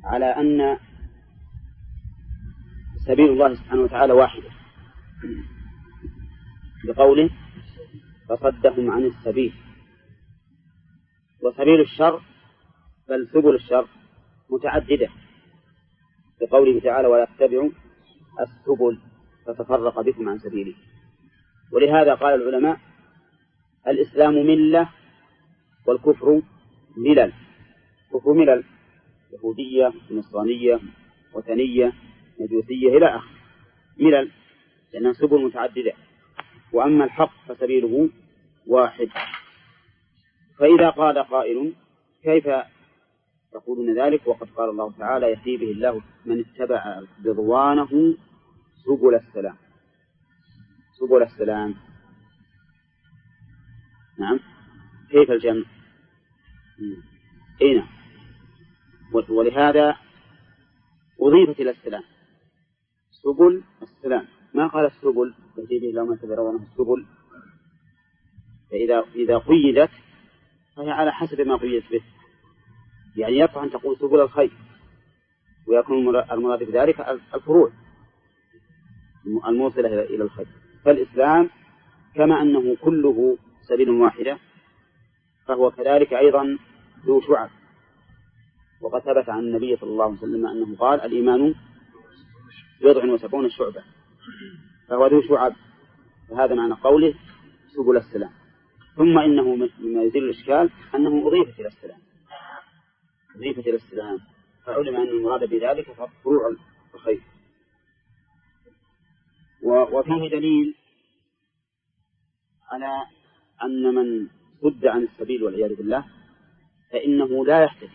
على أن سبيل الله سبحانه وتعالى واحدة بقوله فصدهم عن السبيل. وسبيل الشر بل سبل الشر متعددة بقوله تعالى ولا تتبعوا السبل فتفرق بكم عن سبيله. ولهذا قال العلماء الإسلام ملة والكفر ملل. كفر ملل يهودية نصرانية وثنية مجوسية إلى آخره ملل لأنها سبل متعددة. وأما الحق فسبيله واحد. فإذا قال قائل كيف يقولون ذلك وقد قال الله تعالى يهدي به الله من اتبع رضوانه سبل السلام. سبل السلام نعم كيف الجمع؟ نعم. ولهذا أضيفت إلى السلام سبل السلام ما قال السبل يهدي به الله من اتبع رضوانه السبل. فإذا قيدت فهي على حسب ما قيدت به. يعني يصح أن تقول سبل الخير ويكون المراد بذلك الفروع الموصلة إلى الخير. فالإسلام كما أنه كله سبيل واحدة فهو كذلك أيضا ذو شعب. وقد ثبت عن النبي صلى الله عليه وسلم أنه قال الإيمان 70 شعبة فهو ذو شعب. فهذا معنى قوله سبل السلام. ثم إنه مما يزيل الإشكال أنه أضيفت إلى السلام أضيفت إلى السلام فعلم أن المراد بذلك فروع الخير. وفيه دليل على أن من صد عن السبيل والعياذ بالله فإنه لا يهتدي.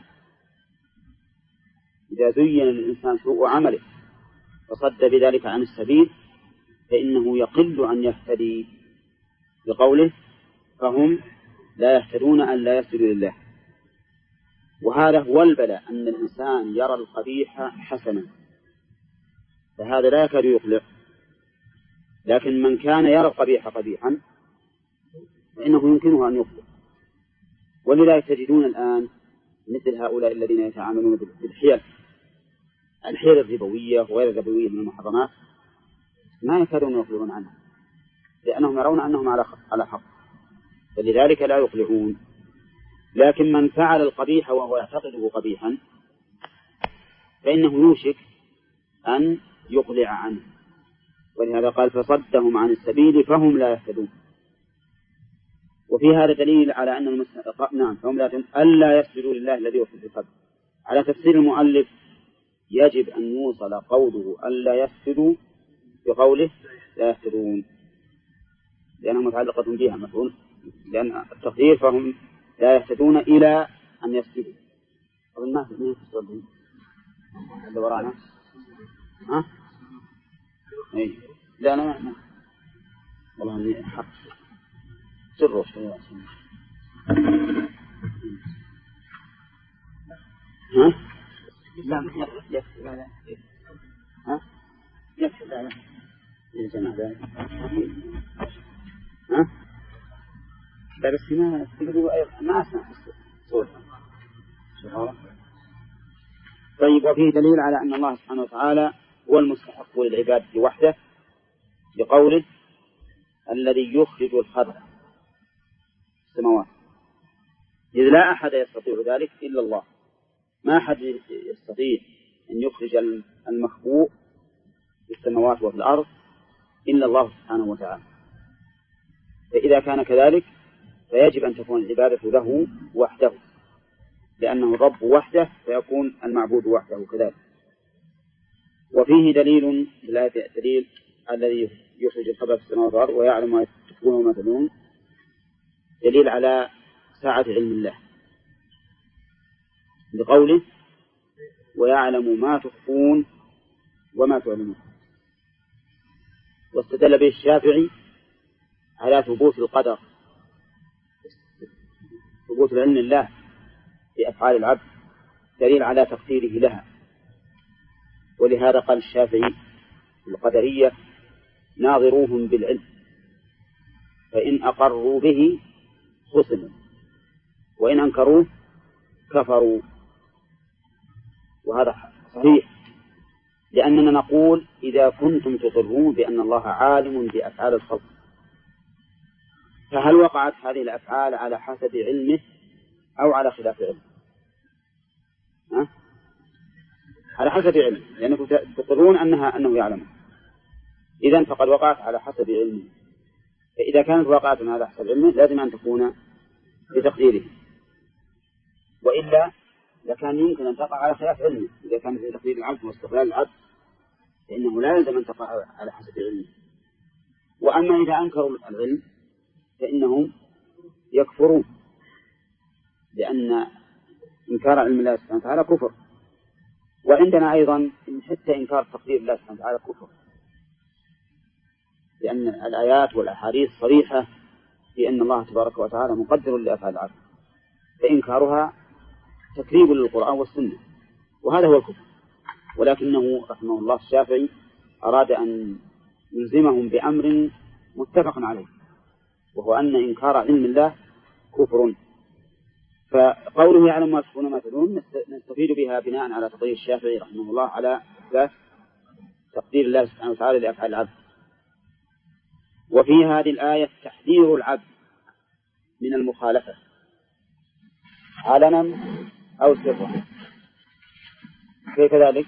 إذا زين للإنسان سوء عمله وصد بذلك عن السبيل فإنه يقل أن يهتدي بقوله فهم لا يهتدون أن لا يسجدوا لله. وهذا هو البلاء أن الإنسان يرى القبيح حسنا فهذا لا يكاد يقلع. لكن من كان يرى القبيح قبيحا فإنه يمكنه أن يقلع. ولذلك تجدون الآن مثل هؤلاء الذين يتعاملون بالحيل الحيل الربوية وغير الربوية من المحرمات ما يكادون يقلعون عنها لأنهم يرون أنهم على حق فلذلك لا يقلعون. لكن من فعل القبيح وهو يعتقده قبيحا فإنه يوشك أن يقلع عنه. ولهذا قال فصدهم عن السبيل فهم لا يهتدون. وفي هذا دليل على أن نعم فهم ألا يسجدوا لله الذي وصف القلب. على تفسير المؤلف يجب أن يوصل قوله ألا يسجدوا بقوله لا يهتدون لأنها متعلقة بها مفعول لأن التقدير فهم لا يهتدون إلى أن يسجدوا. أظن ما في الصدق اللي ورانا ها إيه لا أنا والله إني حق سره شيء ها لا يكفي لا ها يكفي لا الجماعة ذلك ها لا بس ما تقولوا ما أسمع صوت. طيب وفيه دليل على أن الله سبحانه وتعالى هو المستحق للعبادة وحده بقوله الذي يخرج الخبر السماوات إذ لا أحد يستطيع ذلك إلا الله. ما أحد يستطيع أن يخرج المخبوء في السماوات وفي الأرض إلا الله سبحانه وتعالى. فإذا كان كذلك فيجب أن تكون العبادة له وحده لأنه الرب وحده فيكون المعبود وحده كذلك. وفيه دليل دليل الذي يخرج الخبر في السماوات والأرض ويعلم ما تكون وما تدون دليل على سعة علم الله بقوله ويعلم ما تخفون وما تعلمون. واستدل به الشافعي على ثبوت القدر ثبوت علم الله في أفعال العبد دليل على تقديره لها. ولهذا قال الشافعي القدرية ناظروهم بالعلم فإن أقروا به خصموا وإن أنكروه كفروا. وهذا صحيح، لأننا نقول إذا كنتم تقرون بأن الله عالم بأفعال الخلق، فهل وقعت هذه الأفعال على حسب علمه أو على خلاف علمه؟ على حسب علمه، لأنكم تقرون أنه يعلم، إذن فقد وقعت على حسب علمه. فإذا كانت وقعت على حسب علمه لازم أن تكون بتقديره، وإلا لكان يمكن أن تقع على خلاف علمه. إذا كان في تقدير العبد واستقلال العبد فإنه لا يلزم أن تقع على حسب علمه. وأما إذا أنكروا العلم فإنهم يكفرون، لأن إنكار علم الله سبحانه وتعالى كفر. وعندنا أيضا حتى إنكار تقدير الله سبحانه وتعالى كفر، لأن الآيات والأحاديث صريحة في أن الله تبارك وتعالى مقدر لأفعال العبد، فإنكارها تكذيب للقرآن والسنة، وهذا هو الكفر. ولكنه رحمه الله الشافعي أراد أن يلزمهم بأمر متفق عليه، وهو أن إنكار علم الله كفر. فقوله يعلم ما تخفون وما تعلنون نستفيد بها بناء على تقدير الشافعي رحمه الله على إثبات تقدير الله سبحانه وتعالى لأفعال العبد. وفي هذه الآية تحذير العبد من المخالفة علنا أو سرا. كيف ذلك؟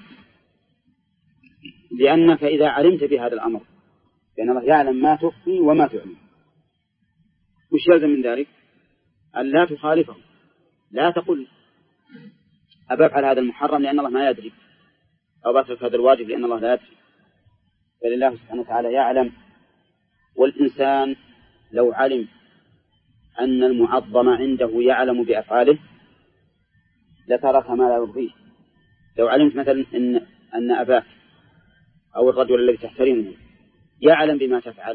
لأنك إذا علمت بهذا الأمر لأن الله يعلم ما تخفي وما تعلن، وش يلزم من ذلك؟ أن لا تخالفه، لا تقل أبفعل هذا المحرم لأن الله ما يدري، أو بترك هذا الواجب لأن الله لا يدري، بل الله سبحانه وتعالى يعلم. والإنسان لو علم أن المعظم عنده يعلم بأفعاله لترك ما لا يرضيه. لو علمت مثلا أن أباك أو الرجل الذي تحترمه يعلم بما تفعل،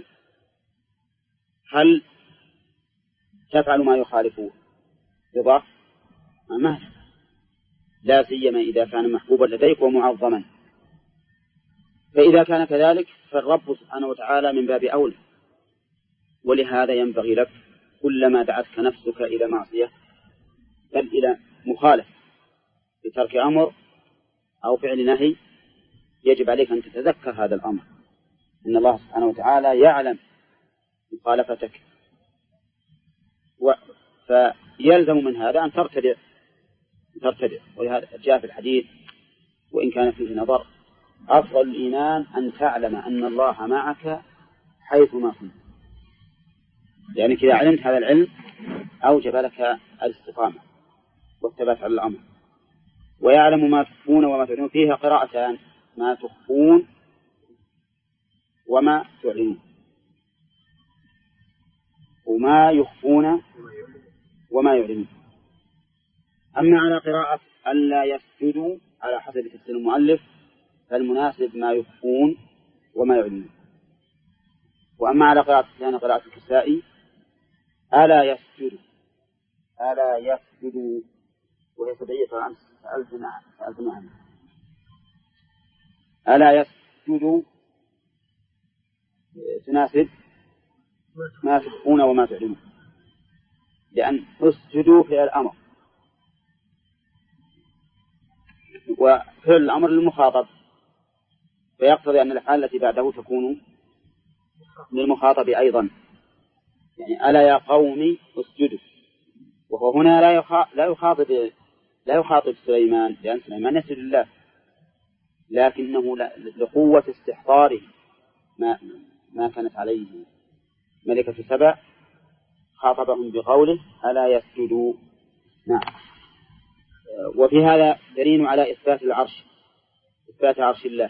هل تفعل ما يخالف رضاه؟ ما لا سيما إذا كان محبوبا لديك ومعظما. فإذا كان كذلك فالرب سبحانه وتعالى من باب أولى. ولهذا ينبغي لك كلما دعتك نفسك إلى معصية بل إلى مخالف بترك أمر أو فعل نهي يجب عليك أن تتذكر هذا الأمر، إن الله سبحانه وتعالى يعلم مخالفتك، فيلزم من هذا أن ترتدع. ولهذا جاء في الحديث وإن كان فيه نظر: أفضل الإيمان أن تعلم أن الله معك حيثما كنت. يعني إذا علمت هذا العلم أوجب لك الاستقامة والثبات على الأمر. ويعلم ما تخفون وما تعلنون، فيها قراءتان: ما تخفون وما تعلنون، وما يخفون وما يعلنون. أما على قراءة ألا يسجدوا على حسب تفسير المؤلف فالمناسب ما يخفون وما يعلنون. وأما على قراءة الكسائي ألا يسجدوا، ألا يسجدوا، وهي سبعية طبعا سألتنا عنها. ألا يسجدوا تناسب ما تخفون وما تعلنون، لأن اسجدوا فعل الأمر، وفعل الأمر للمخاطب، فيقتضي أن الأفعال التي بعده تكون للمخاطب أيضا. يعني ألا يا قوم اسجدوا، وهو هنا لا يخاطب سليمان، لأن سليمان يسجد لله، لكنه لقوة استحضاره ما كانت عليه ملكة سبع خاطبهم بقوله ألا يسجدوا. نعم. وفي هذا دليل على إثبات العرش، إثبات عرش الله،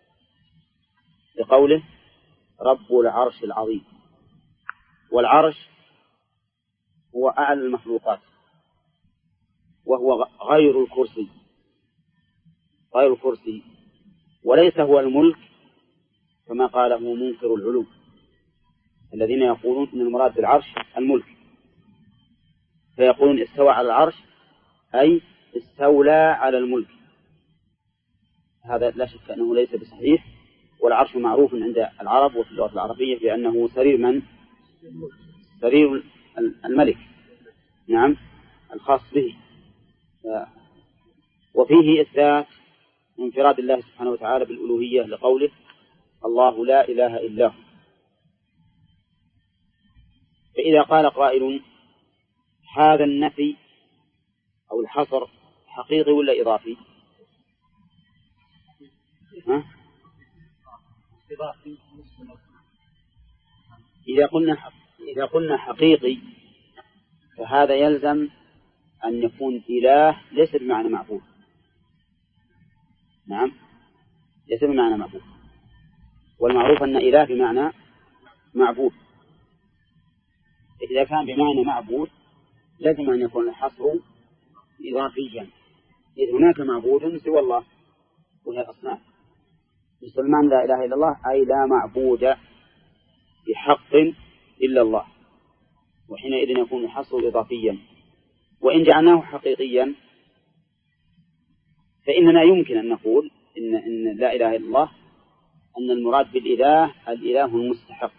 لقوله رب العرش العظيم. والعرش هو أعلى المخلوقات، وهو غير الكرسي، وليس هو الملك كما قاله منكر العلو الذين يقولون إن المراد بالعرش الملك، فيقولون استوى على العرش أي استولى على الملك. هذا لا شك أنه ليس بصحيح. والعرش معروف عند العرب وفي اللغة العربية بأنه سرير الملك، نعم، الخاص به. وفيه إثبات انفراد الله سبحانه وتعالى بالألوهية لقوله الله لا إله إلا هو. فإذا قال قائل هذا النفي أو الحصر حقيقي ولا إضافي؟ إذا قلنا حقيقي فهذا يلزم أن يكون إله ليس بمعنى معبود. نعم، ليس بمعنى معبود، والمعروف أن إله بمعنى معبود. إذا كان بمعنى معبود لازم أن يكون الحصر إضافيا، إذ هناك معبود سوى الله وهي الأصنام. مسلمان لا إله إلا الله أي لا معبود بحق إلا الله، وحينئذ يكون الحصر إضافيا. وإن جعلناه حقيقيا فإننا يمكن أن نقول إن لا إله إلا الله أن المراد بالإله الإله المستحق،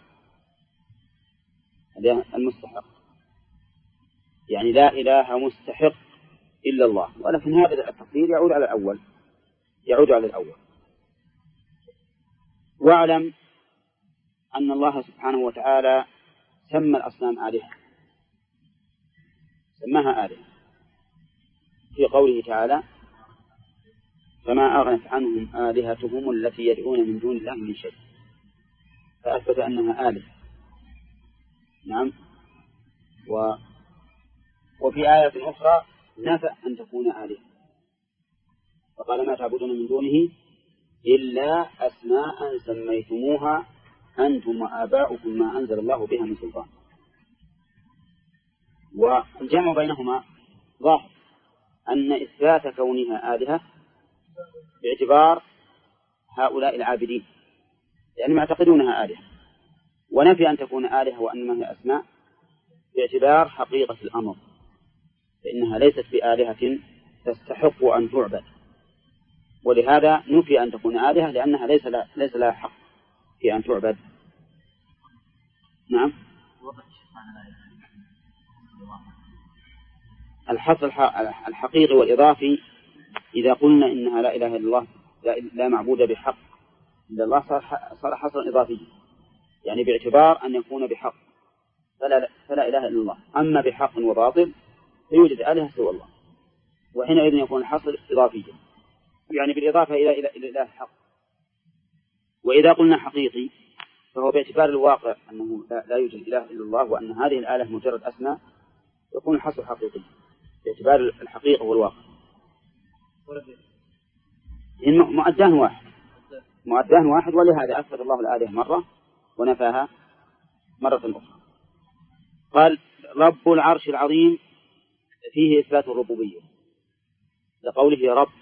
المستحق يعني لا إله مستحق إلا الله. ولكن هذا التقدير يعود على الأول. واعلم أن الله سبحانه وتعالى سمى الأصنام آلهة، سماها آلهة في قوله تعالى فما أغنت عنهم آلهتهم التي يدعون من دون الله من شيء، فأثبت أنها آلهة. نعم. وفي آية أخرى نفى أن تكون آلهة، فقال ما تعبدون من دونه إلا أسماء سميتموها أنتم وآباؤكم ما أنزل الله بها من سلطان. والجمع بينهما ظاهر، أن إثبات كونها آلهة باعتبار هؤلاء العابدين لأنهم يعتقدونها آلهة، ونفي أن تكون آلهة وأنما هي أسماء باعتبار حقيقة الأمر، فإنها ليست بآلهة تستحق أن تعبد، ولهذا نفي أن تكون آلهة لأنها ليس لها حق في أن تعبد. نعم. الحصر الحقيقي والإضافي إذا قلنا إنها لا إله إلا الله لا معبود بحق إلا الله صار حصرا إضافيا، يعني باعتبار أن يكون بحق فلا إله إلا الله. أما بحق وباطل فيوجد آلهة سوى الله، وحينئذ يكون الحصر إضافيا يعني بالإضافة إلى إله حق. وإذا قلنا حقيقي فهو باعتبار الواقع أنه لا يوجد إله إلا الله وأن هذه الآلهة مجرد أسماء، يكون الحصر حقيقي باعتبار الحقيقة والواقع. إن مؤدان واحد، ولهذا أثبت الله الآلهة مرة ونفاها مرة أخرى. قال رب العرش العظيم فيه إثبات الربوبية لقوله رب،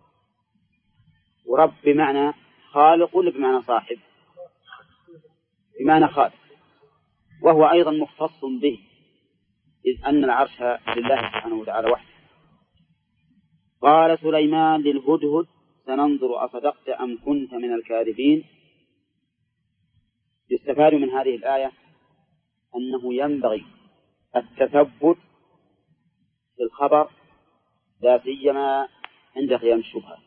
ورب بمعنى خالق ولا بمعنى صاحب؟ بمعنى خالق، وهو أيضا مختص به إذ أن العرش لله سبحانه وتعالى وحده. قال سليمان للهدهد سننظر أصدقت أم كنت من الكاذبين. يستفاد من هذه الآية أنه ينبغي التثبت في الخبر لا سيما عند قيام الشبهة.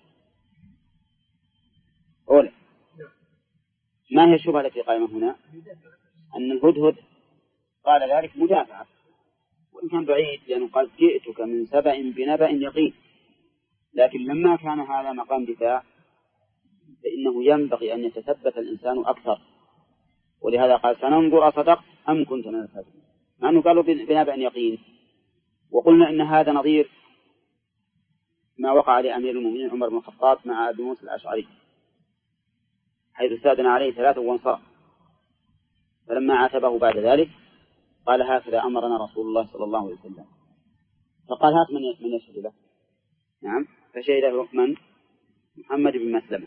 أولا، ما هي الشبهة التي قائمة هنا؟ أن الهدهد قال ذلك مدافعة، وإن كان بعيد لأنه قال جئتك من سبأ بنبأ يقين، لكن لما كان هذا مقام دفاع فإنه ينبغي أن يتثبت الإنسان أكثر، ولهذا قال سننظر أصدقت أم كنت من الكاذبين، مع أنه قالوا بنبأ يقين. وقلنا إن هذا نظير ما وقع لأمير المؤمنين عمر بن الخطاب مع أبي موسى الأشعري، حيث استأذن عليه 3 وانصرف، فلما عاتبه بعد ذلك قال هكذا أمرنا رسول الله صلى الله عليه وسلم، فقال هات من يشهد له. نعم، فشهد من؟ محمد بن مسلمة.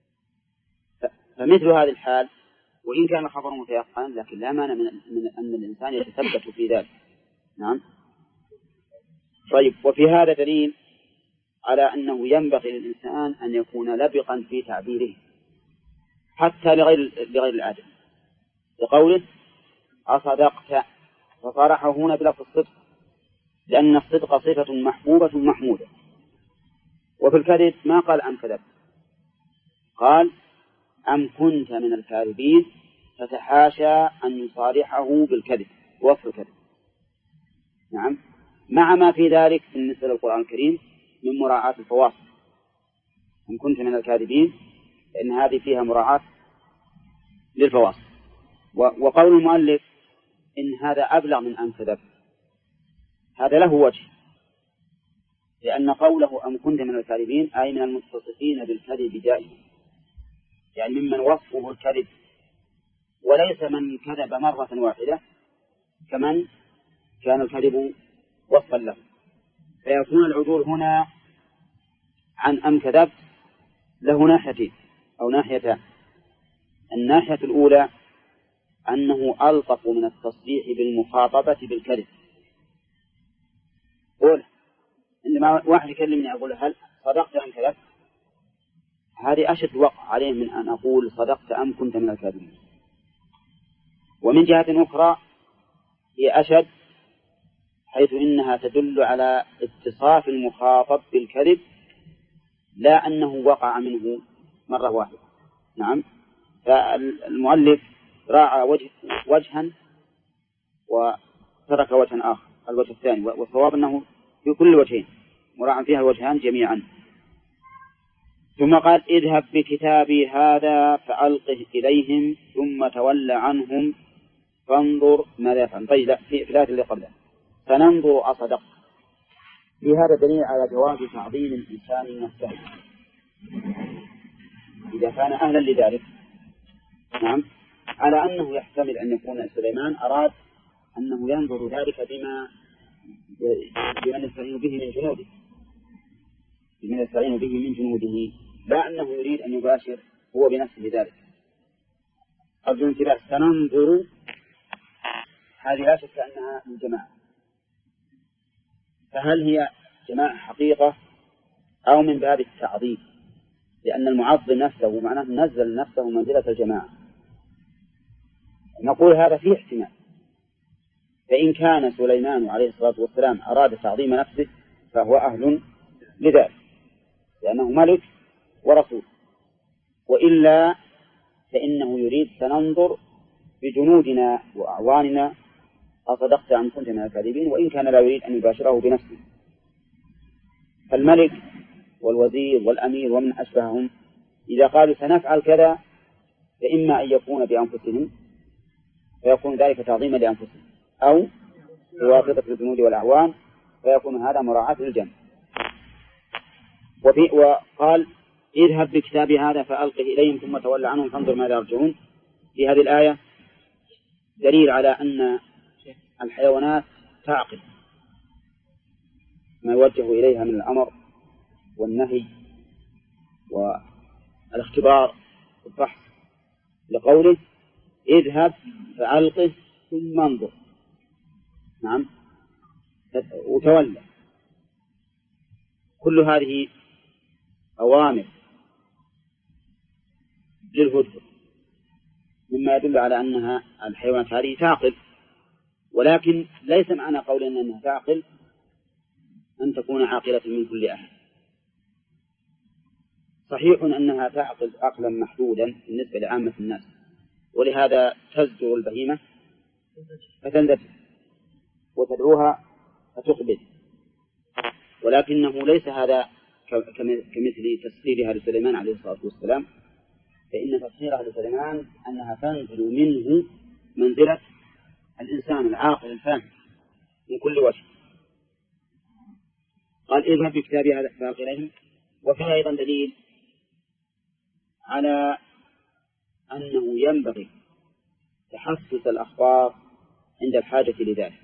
فمثل هذه الحال وإن كان الخبر متيقنا لكن لا مانع من أن الإنسان يتثبت في ذلك. نعم. طيب، وفي هذا دليل على أنه ينبغي للإنسان أن يكون لبقا في تعبيره حتى لغير العادة، لقوله أصدقت، فصرحه هنا بلفظ الصدق لأن الصدق صفة محبوبة محمودة، وفي الكذب ما قال أن كذب قال أم كنت من الكاذبين فتحاشى أن يصارحه بالكذب وصف الكذب. نعم، مع ما في ذلك بالنسبة للقرآن الكريم من مراعاة الفواصل. أم كنت من الكاذبين لأن هذه فيها مراعاة للفواصل. وقول المؤلف إن هذا أبلغ من أن كذب هذا له وجه، لأن قوله أم كنت من الكاذبين أي من المتصفين بالكذب دائما، يعني ممن وصفه الكذب، وليس من كذب مرة واحدة كمن كان الكذب وصفا له. فيكون العدول هنا عن أم كذبت له ناحيتين أو ناحيتان. الناحية الأولى أنه ألطف من التصريح بالمخاطبة بالكذب. قول عندما واحد يكلمني أقول هل صدقت أم كذبت، هذه أشد وقع عليه من أن أقول صدقت أم كنت من الكاذبين. ومن جهة أخرى هي أشد حيث إنها تدل على اتصاف المخاطب بالكذب لا أنه وقع منه مرة واحدة. نعم، فالمؤلف راعى وجها وترك وجها آخر، الوجه الثاني، والصواب أنه في كل وجهين مراعى فيها الوجهان جميعا. ثم قال اذهب بكتابي هذا فألقه إليهم ثم تولى عنهم فانظر ماذا يفعل. طيب، في الآية اللي قبلها فننظر أصدقت، في هذا دليل على جواز تعظيم الإنسان نفسه إذا كان أهلا لذلك. نعم، على أنه يحتمل أن يكون سليمان أراد أنه ينظر ذلك بما يستعين به من جنوده، لا أنه يريد أن يباشر هو بنفسه ذلك. أرجو انتباه، سننظر هذه لا شك أنها من جماعة، فهل هي جماعة حقيقة أو من باب التعظيم؟ لأن المعظم نفسه معناه نزل نفسه منزلة الجماعة. نقول هذا فيه احتمال، فإن كان سليمان عليه الصلاة والسلام أراد تعظيم نفسه فهو أهل لذلك لأنه ملك ورسول، وإلا فإنه يريد سننظر بجنودنا وأعواننا أصدقت أم كنت من الكاذبين، وإن كان لا يريد أن يباشره بنفسه. فالملك والوزير والأمير ومن أشبههم إذا قالوا سنفعل كذا فإما أن يكون بأنفسهم فيكون ذلك تعظيما لأنفسهم، أو بواسطة الجنود والأعوان فيكون هذا مراعاة للجنة. وقال اذهب بكتابي هذا فألقه إليهم ثم تولى عنهم فانظر ماذا يرجعون. في هذه الآية دليل على أن الحيوانات تعقل ما يوجه إليها من الأمر والنهي والاختبار والبحث، لقوله اذهب فألقه ثم انظر. نعم، وتولى. كل هذه أوامر للهدهد مما يدل على أنها الحيوانات هذه تعقل، ولكن ليس معنى قولنا أنها تعقل أن تكون عاقلة من كل أحد. صحيح أنها تعقل عقلا محدودا بالنسبة لعامة الناس، ولهذا تزجر البهيمة فتندفع وتدعوها فتقبل، ولكنه ليس هذا كمثل تسخيرها لسليمان عليه الصلاة والسلام، فإن تسخيرها لسليمان أنها تنزل منه منزلة الإنسان العاقل الفاهم من كل وجه. قال اذهب بكتابي هذا فألقه إليهم. وفيه أيضا دليل على أنه ينبغي تحسس الأخبار عند الحاجة لذلك،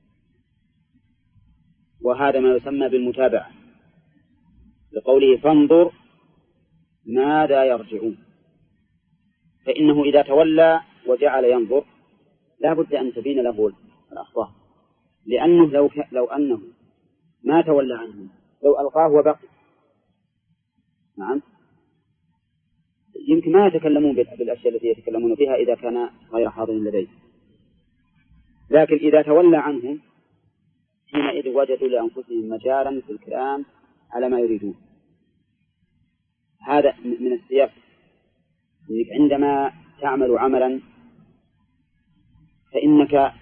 وهذا ما يسمى بالمتابعة، لقوله فانظر ماذا يرجعون. فإنه إذا تولى وجعل ينظر لا بد أن تبين له الأخبار، لأنه لو أنه ما تولى عنهم لو ألقاه وبقي، نعم، يمكن ما يتكلمون بالأشياء التي يتكلمون بها إذا كان غير حاضر لديه، لكن إذا تولى عنهم حينئذ وجدوا لأنفسهم مجالا في الكلام على ما يريدون. هذا من السياق إنك عندما تعمل عملا فإنك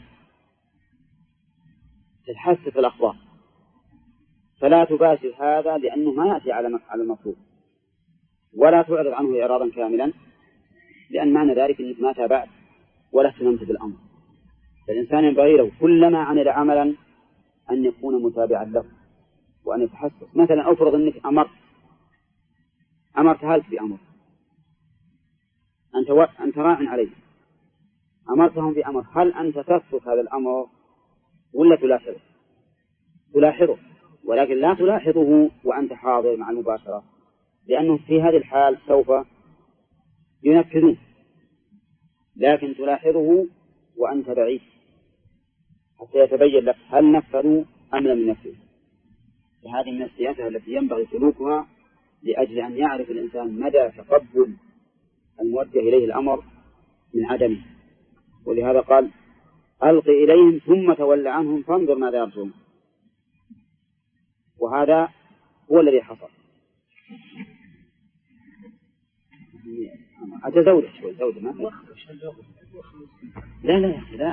تتحسس الأخبار، فلا تباشر هذا لأنه ما يأتي على المطلوب، ولا تعرض عنه إعراضا كاملا، لأن معنى ذلك أنك ما تابعت ولا اهتممت بالأمر. فالإنسان ينبغي له كلما عمل عملا أن يكون متابعا له وأن يتحسس. مثلا أفرض أنك أمرت هالك بأمر، أنت راع عليه، أمرتهم بأمر، هل أنت تترك هذا الأمر ولا تلاحظه؟ ولكن لا تلاحظه وأنت حاضر مع المباشرة، لأنه في هذه الحال سوف ينفذون، لكن تلاحظه وأنت بعيد حتى يتبين لك هل نفذوا أم لم ينفذوا. فهذه من السياسة التي ينبغي سلوكها لأجل أن يعرف الإنسان مدى تقبل الموجه إليه الأمر من عدمه. ولهذا قال ألق إليهم ثم تولى عنهم فانظر ماذا يرجون. وهذا هو الذي حصل. أتزوج شوي زوجة ما لا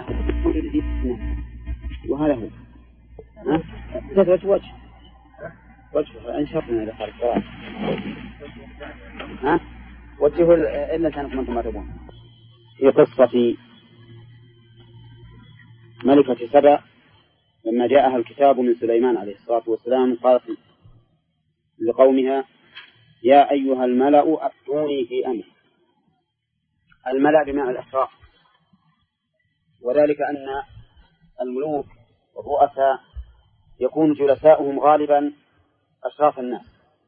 وهذا هو تزوج وجه أنشطنا إذا خارج قرار وجهه إلا كانكم أنتم ما تبون. في قصة ملكة سبأ لما جاءها الكتاب من سليمان عليه الصلاة والسلام قالت لقومها يا أيها الملأ أفتوني في أمر. الملأ بمعنى الأشراف، وذلك أن الملوك والرؤساء يكون جلساؤهم غالبا أشراف الناس،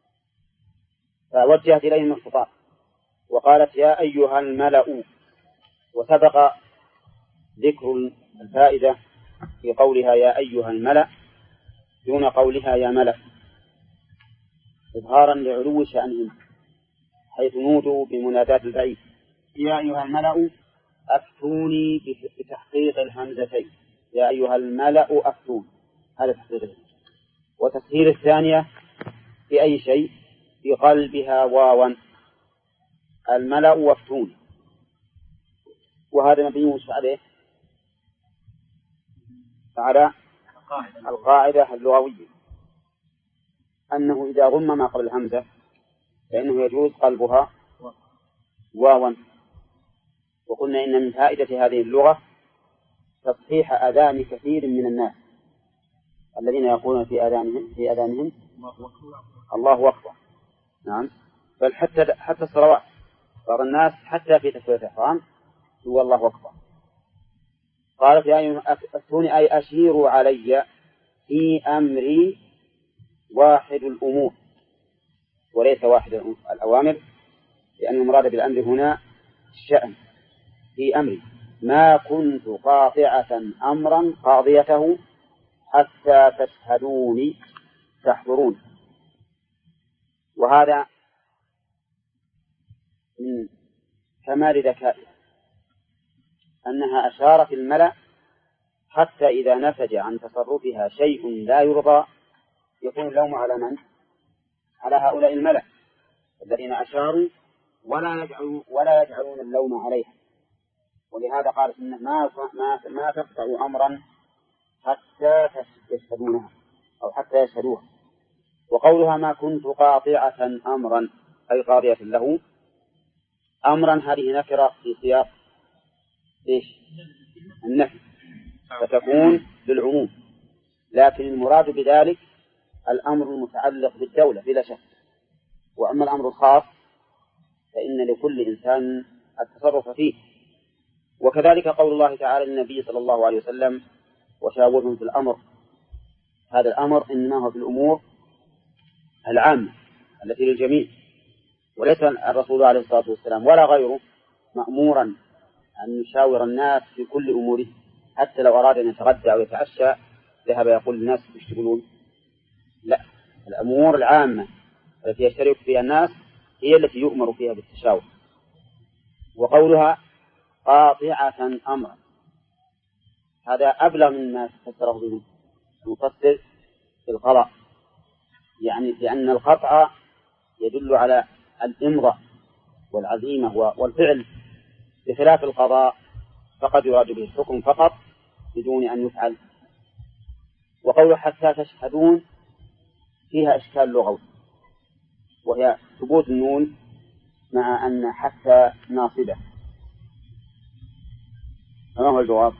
فوجهت إليهم الخطاب وقالت يا أيها الملأ، وسبق ذكر الفائدة في قولها يا أيها الملأ دون قولها يا ملأ، إظهارا لعلو شأنهم، حيث نودوا بمنادات البعيد يا أيها الملأ أفتوني بتحقيق الهمزتين، يا أيها الملأ أفتون، هذا تحقيق. وتسهيل الثانية في أي شيء في قلبها واوا، الملأ وافتون، وهذا مبني عليه على القاعدة اللغوية أنه إذا ضم ما قبل الهمزة فإنه يجوز قلبها واوا. وقلنا إن من فائدة هذه اللغة تصحيح أذان كثير من الناس الذين يقولون في أذانهم الله أكبر. نعم، بل حتى الصلوات بعض الناس حتى في تكبيرة الإحرام هو الله أكبر. قالت يا أيها أفتوني أي أشيروا علي في أمري واحد الأمور وليس واحد الأوامر، لأن المراد بالأمر هنا الشأن. في أمري ما كنت قاطعة أمرا قاضيته حتى تشهدوني تحضرون. وهذا من كمال ذكائها أنها أشارت الملأ حتى إذا نتج عن تصرفها شيء لا يرضى يكون اللوم على من؟ على هؤلاء الملأ الذين أشاروا ولا يجعلون اللوم عليها. ولهذا قالت إن ما تقطع أمرا حتى يشهدونها أو حتى يشهدوها. وقولها ما كنت قاطعة أمرا أي قاضية له أمرا، هذه نكرة في سياق النفي فتكون للعموم، لكن المراد بذلك الأمر المتعلق بالدولة بلا شك. وأما الأمر الخاص فإن لكل إنسان التصرف فيه. وكذلك قول الله تعالى للنبي صلى الله عليه وسلم وشاورهم في الأمر، هذا الأمر إنما هو في الأمور العامة التي للجميع، وليس الرسول عليه الصلاة والسلام ولا غيره مأمورا أن يشاور الناس في كل أموره، حتى لو أراد أن يتغدى أو يتعشى ذهب يقول للناس يشتغلون. لا، الأمور العامة التي يشترك فيها الناس هي التي يؤمر فيها بالتشاور. وقولها قاطعة أمرا هذا أبلغ مما فسره به المفسر في القضاء، يعني لأن القطع يدل على الإمضاء والعزيمة والفعل، بخلاف القضاء فقد يراد به الحكم فقط بدون أن يفعل. وقوله حتى تشهدون فيها إشكال لغوي، وهي ثبوت النون مع أن حتى ناصبة. ما هو الجواب؟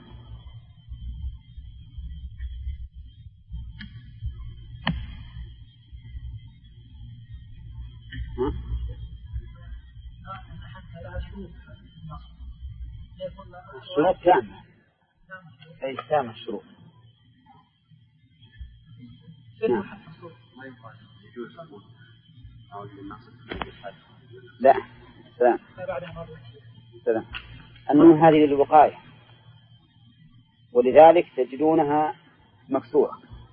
الشروط كاملة، أي تام الشروط. لا سلام. النون هذه للوقاية، ولذلك تجدونها مكسورة.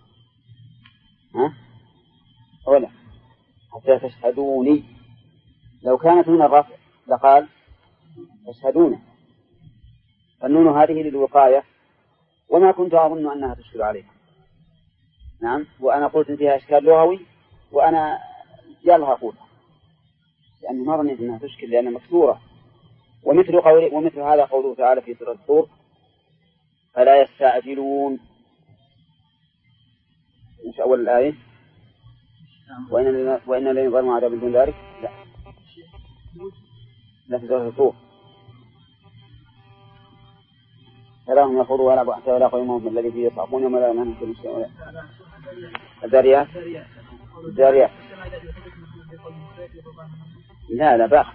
أولا حتى تشهدوني، لو كانت هنا الرفع لقال تشهدون. النون هذه للوقاية، وما كنت أظن أنها تشكل عليها. نعم، وأنا قلت إن فيها إشكال لغوي، وأنا يلا أقولها لأني ما ظنيت أنها تشكل لأنها مكسورة. ومثل هذا قوله تعالى في سورة الطور فلا يستعجلون، مش أول الآية وإن الذين ظلموا عذاب دون ذلك. لا في سورة الطور فلا هم يخوضوا ولا بعث ولا قيمهم الذي فيه يصعقون يوم لا ينام كل شيء ولا الذاريات. لا باخر.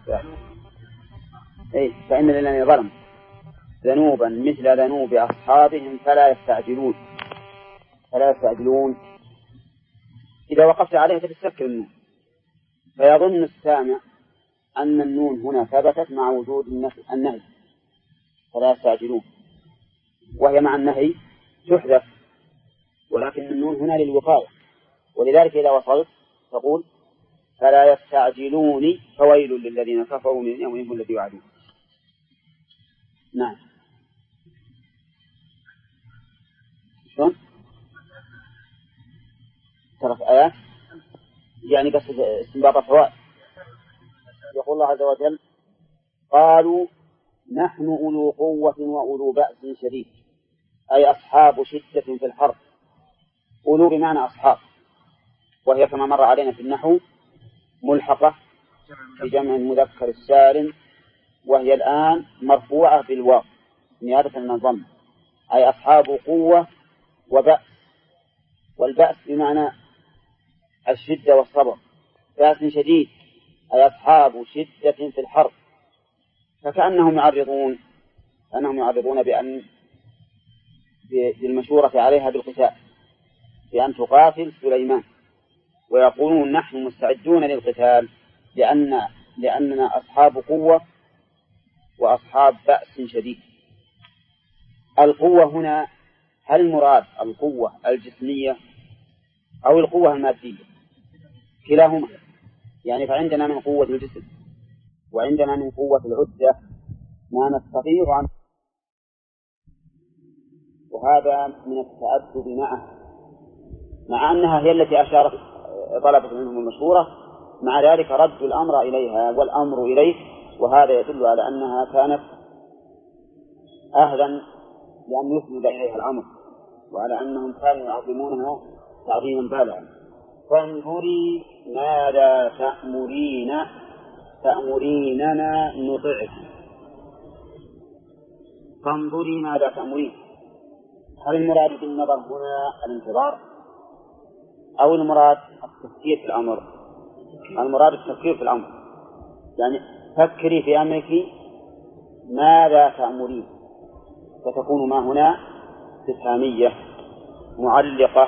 أي فإن الذين ظلموا ذنوبا مثل ذنوب أصحابهم فلا يستعجلون. إذا وقفت عليها تتسكر النون، فيظن السامع أن النون هنا ثبتت مع وجود النهي فلا يستعجلون، وهي مع النهي تحذف، ولكن النون هنا للوقاية. ولذلك إذا وصلت تقول فلا يستعجلوني فويل للذين كفروا من يومهم الذي يوعدون. نعم. شلون؟ ثلاث آيات يعني بس استنباط فوائد. يقول الله عز وجل قالوا نحن أولو قوة وأولو بأس شديد، أي أصحاب شدة في الحرب. أولو بمعنى أصحاب، وهي كما مر علينا في النحو ملحقة بجمع المذكر السالم، وهي الآن مرفوعة بالواو نيابة عن الضم، أي أصحاب قوة وبأس. والبأس بمعنى الشدة والصبر، بأس شديد أي أصحاب شدة في الحرب. فكأنهم يعرضون بالمشورة عليها بالقتال، بأن تقاتل سليمان، ويقولون نحن مستعدون للقتال لأننا أصحاب قوة وأصحاب بأس شديد. القوة هنا هل المراد القوة الجسمية أو القوة المادية؟ كلاهما، يعني فعندنا من قوة الجسم وعندنا من قوة العدة ما نستطيع عنه، وهذا من التأدب مع أنها هي التي طلبت منهم المشورة، مع ذلك رد الأمر إليها والأمر إليه، وهذا يدل على أنها كانت أهلا لأن يسند إليها الأمر، وعلى أنهم كانوا يعظمونها تعظيما بالغا. فانظري ماذا تأمريننا نطعك. فانظري ماذا تأمرين، هل المراد بالنظر هنا الانتظار أو المراد التفكير في الأمر؟ المراد التفكير في الأمر، يعني فكري في أمرك ماذا تأمرين، فتكون ما هنا استفهامية معلقة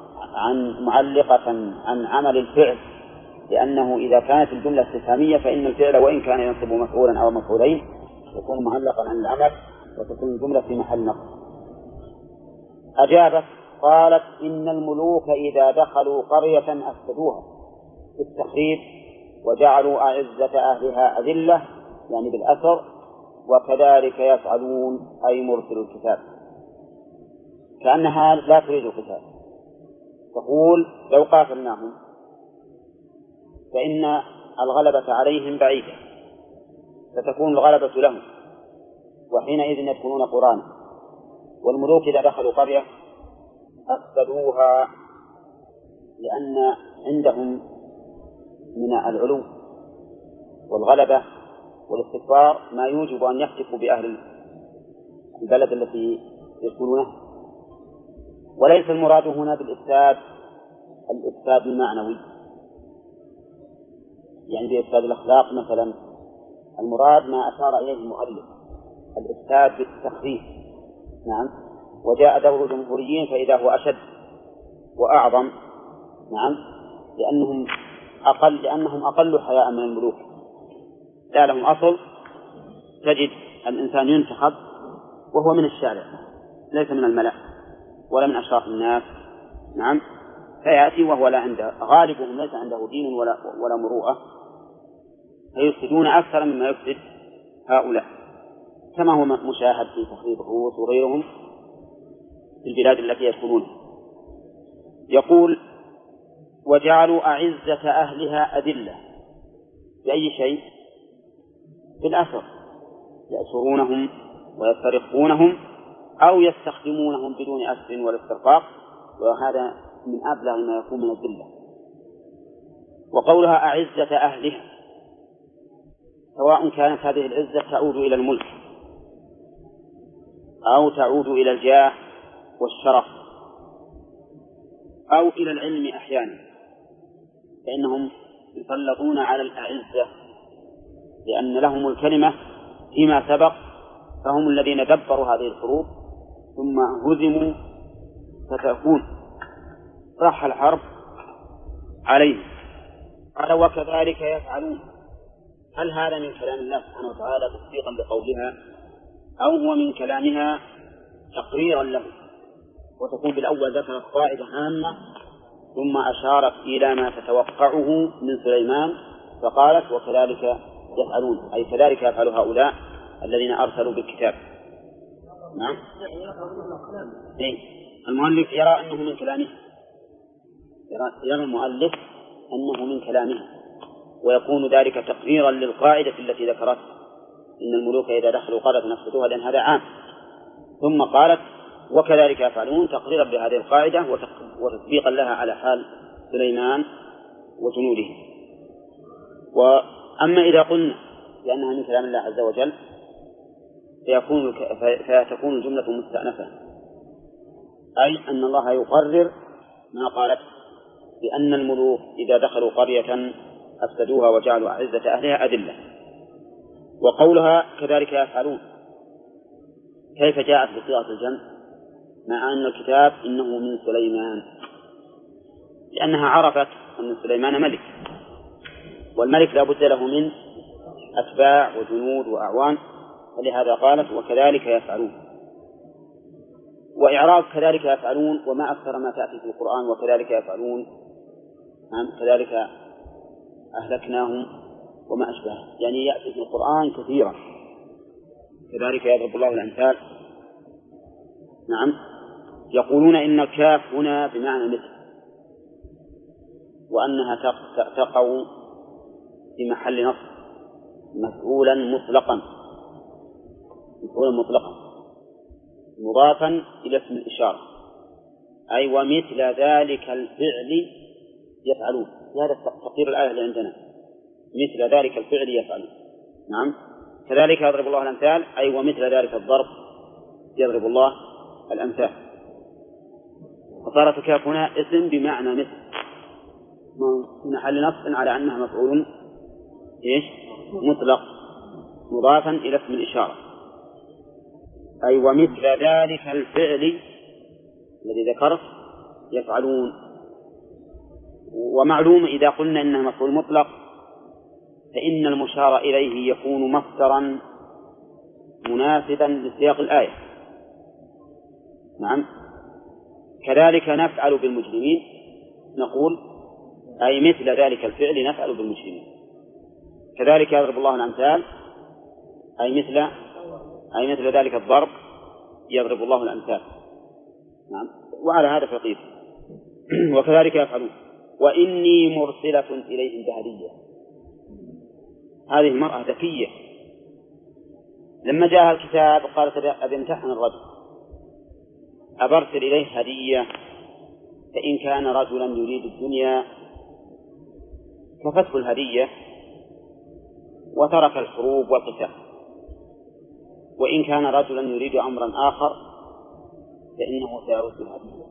عن عمل الفعل، لأنه إذا كانت الجملة استفهامية فإن الفعل وإن كان ينصب مفعولا أو مفعولين يكون معلقا عن العمل وتكون الجملة في محل نصب. أجابت قالت إن الملوك إذا دخلوا قرية أفسدوها بالتخريب وجعلوا أعزة أهلها أذلة، يعني بالأثر، وكذلك يفعلون أي مرسل الكتاب. كأنها لا تريد القتال، تقول لو قاتلناهم فإن الغلبة عليهم بعيدة، فتكون الغلبة لهم، وحينئذ يدخلون قرانا. والملوك إذا دخلوا قرية أفسدوها، لأن عندهم من العلو والغلبة والاستكبار ما يوجب أن يفتكوا بأهل البلد التي يدخلونها. وليس المراد هنا بالإفساد الإفساد المعنوي، يعني بإفساد الأخلاق مثلا. المراد ما أشار إليه المؤلف، الإفساد بالتخفيف. نعم. وجاء دور الجمهوريين فإذا هو أشد وأعظم. نعم. لأنهم أقل حياء من الملوك، لا لهم أصل. تجد الإنسان ينتخب وهو من الشارع، ليس من الملأ ولا من أشراف الناس. نعم. فيأتي وهو لا عنده، غالبهم ليس عنده دين ولا مروءة، فيفسدون أكثر مما يفسد هؤلاء، كما هو مشاهد في تخريب الرؤوس وغيرهم في البلاد التي يدخلونها. يقول: وجعلوا أعزة أهلها أذلة. بأي شيء؟ بالأسر، يأسرونهم ويسترقونهم أو يستخدمونهم بدون أسر ولا استرقاق، وهذا من أبلغ ما يكون من الذلة. وقولها أعزة أهلها، سواء كانت هذه العزة تعود إلى الملك أو تعود إلى الجاه والشرف أو إلى العلم أحيانا، فإنهم يسلطون على الأعزة لأن لهم الكلمة فيما سبق، فهم الذين دبروا هذه الحروب ثم هزموا فتكون راح الحرب عليهم. قال: وكذلك يفعلون. هل هذا من كلام الله سبحانه وتعالى تصديقا بقولها، أو هو من كلامها تقريرا له؟ وتكون بالأول ذكرت قاعدة عامة ثم أشارت إلى ما تتوقعه من سليمان فقالت: وكذلك يفعلون، أي كذلك يفعل هؤلاء الذين أرسلوا بالكتاب. نعم. المؤلف يرى أنه من كلامه، يرى المؤلف أنه من كلامه، ويكون ذلك تقريرا للقاعدة التي ذكرت إن الملوك إذا دخلوا قرية أفسدوها، لأن هذا عام. ثم قالت: وكذلك يفعلون، تقريرا بهذه القاعدة وتطبيقا لها على حال سليمان وجنوده. وأما إذا قلنا لأنها من كلام الله عز وجل فتكون الجملة مستأنفة، أي أن الله يقرر ما قالت بأن الملوك إذا دخلوا قرية أفسدوها وجعلوا أعزة أهلها أذلة. وقولها كذلك يفعلون كيف جاءت بصيغة الجمع مع أن الكتاب إنه من سليمان؟ لأنها عرفت أن سليمان ملك، والملك لا بد له من أتباع وجنود وأعوان، ولهذا قالت: وكذلك يفعلون. وإعراب كذلك يفعلون وما أكثر ما تأتي في القرآن وكذلك يفعلون، كذلك أهلكناهم وما أشبه، يعني يأتي في القرآن كثيرا. كذلك يضرب الله الأمثال. نعم. يقولون إن الكاف هنا بمعنى مثل، وأنها تقع في محل نصب مفعولا مطلقا مضافا إلى اسم الإشارة، أي ومثل ذلك الفعل يفعلون. هذا تقدير الآية اللي عندنا، مثل ذلك الفعل يفعلون. نعم. كذلك يضرب الله الأمثال، أي ومثل ذلك الضرب يضرب الله الأمثال. فصارت الكاف هنا اسم بمعنى مثل في محل نصب على أنها مفعول مطلق مضافا إلى اسم الإشارة، أي ومثل ذلك الفعل الذي ذكرت يفعلون. ومعلوم إذا قلنا إنها مفعول مطلق فإن المشار إليه يكون مصدرا مناسبا لسياق الآية. نعم. كذلك نفعل بالمجرمين، نقول أي مثل ذلك الفعل نفعل بالمجرمين. كذلك يضرب الله الأمثال، أي مثل ذلك الضرب يضرب الله الأمثال. نعم. وعلى هذا فقير. وكذلك يفعلون. وإني مرسلة إليهم بهدية. هذه المرأة ذكية لما جاء الكتاب قالت أبي امتحن الرجل أبرسل إليه هدية، فإن كان رجلا يريد الدنيا كفته الهدية وترك الحروب والقتال، وإن كان رجلا يريد أمرا آخر فإنه سيرد الهدية.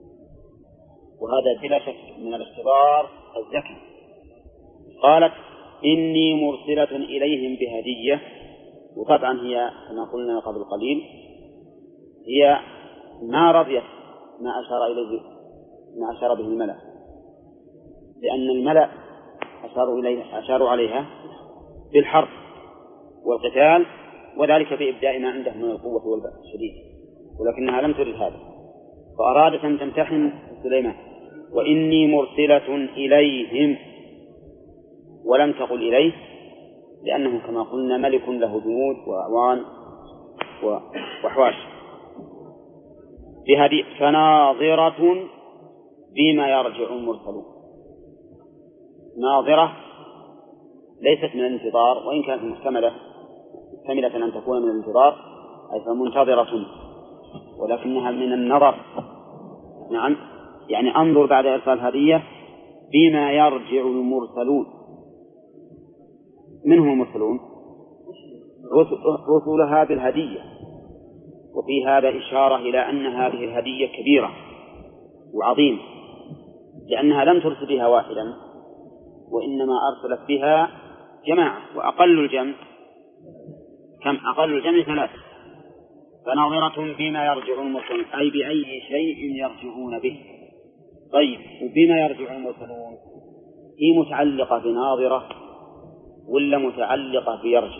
وهذا بلا شك من الاختبار الذكي. قالت إني مرسلة إليهم بهدية، وطبعا هي كما قلنا قبل قليل هي ما رضيت ما أشار به الملأ، لأن الملأ أشاروا عليها بالحرب والقتال، وذلك بإبداء ما عنده من القوة والبأس الشديد، ولكنها لم ترد هذا، فأرادت أن تمتحن سليمان. وإني مرسلة إليهم، ولم تقل إليه، لأنه كما قلنا ملك له جنود وأعوان وحواش. بهدي فناظرة بما يرجع المرسلون. ناظرة ليست من الانتظار، وإن كانت محتملة أن تكون من الانتظار أي فمنتظرة، ولكنها من النظر. نعم، يعني أنظر بعد إرسال هدية بما يرجع المرسلون. من هم المرسلون؟ رسلها بالهدية. وفي هذا إشارة إلى أن هذه الهدية كبيرة وعظيمة، لأنها لم ترسل بها واحدا، وإنما أرسلت بها جماعة، وأقل الجمع كم؟ أقل الجمع 3. فناظرة بما يرجع المرسلون أي بأي شيء يرجعون به. طيب، وبما يرجع المرسلون هي متعلقة بناظرة ولا متعلقة بيرجع؟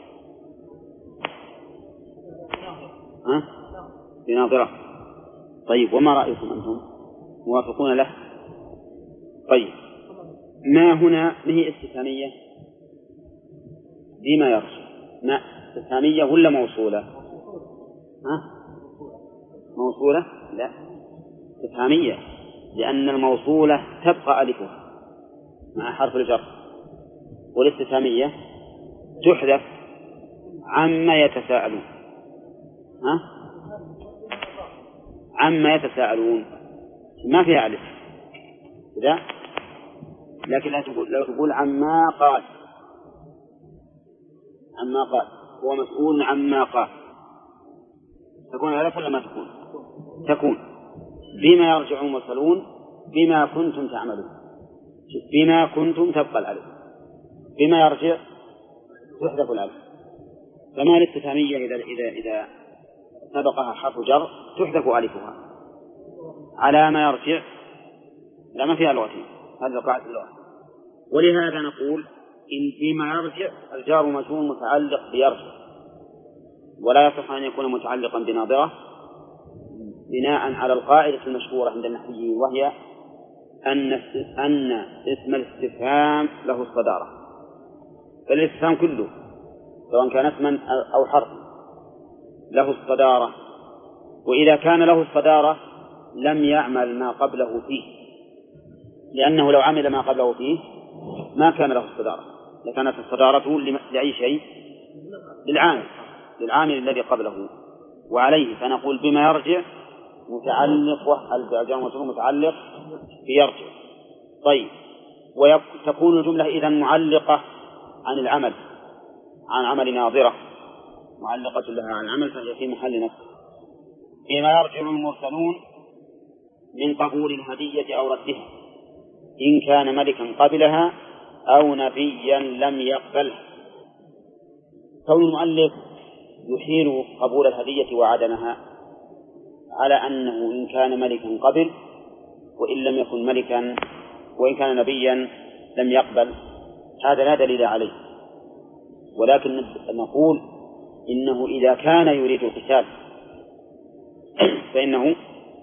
بناظرة. طيب، وما رأيكم أنتم؟ موافقون له؟ طيب، ما هنا هي استفهامية بما يرجع، ما استفهامية ولا موصولة؟ موصولة؟ لا، استفهامية، لأن الموصولة تبقى ألفها مع حرف الجر، والاستفهامية تحذف عما يتساءلون. عما يتساءلون ما فيها ألف كذا، لكن لا تقول عما قال. عما قال هو مسؤول عما قال، تكون ألف ولا ما تكون؟ تكون. بما يرجع المرسلون بما كنتم تعملون. بما كنتم تبقى الألف، بما يرجع تحذف الألف. فما الاستفهامية إذا سبقها حرف جر تحذف ألفها على ما يرجع، لا ما فيها لغتين، هذا قاعدة اللغة. ولهذا نقول إن بما يرجع الجار مجرور متعلق بيرجع، ولا يصح أن يكون متعلقا بناظرة، بناء على القاعدة المشهورة عند النحويين، وهي أن اسم الاستفهام له الصدارة. فالاستفهام كله سواء كان اسما أو حرفا له الصدارة، وإذا كان له الصدارة لم يعمل ما قبله فيه، لأنه لو عمل ما قبله فيه ما كان له الصدارة، لكانت الصدارة لأي شيء؟ للعامل الذي قبله. وعليه فنقول بما يرجع متعلق، والجار متعلق بيرجع. طيب، وتكون الجملة إذن معلقة عن العمل، عن عمل ناظرة، معلقة لها عن العمل، فهي في محل نفسه. بما يرجع المرسلون من قبول الهدية أو ردها، إن كان ملكا قبلها أو نبيا لم يقبل. كون المؤلف يحيل قبول الهدية وعدمها على أنه إن كان ملكا قبل، وإن لم يكن ملكا، وإن كان نبيا لم يقبل، هذا لا دليل عليه. ولكن نقول إنه إذا كان يريد القتال فإنه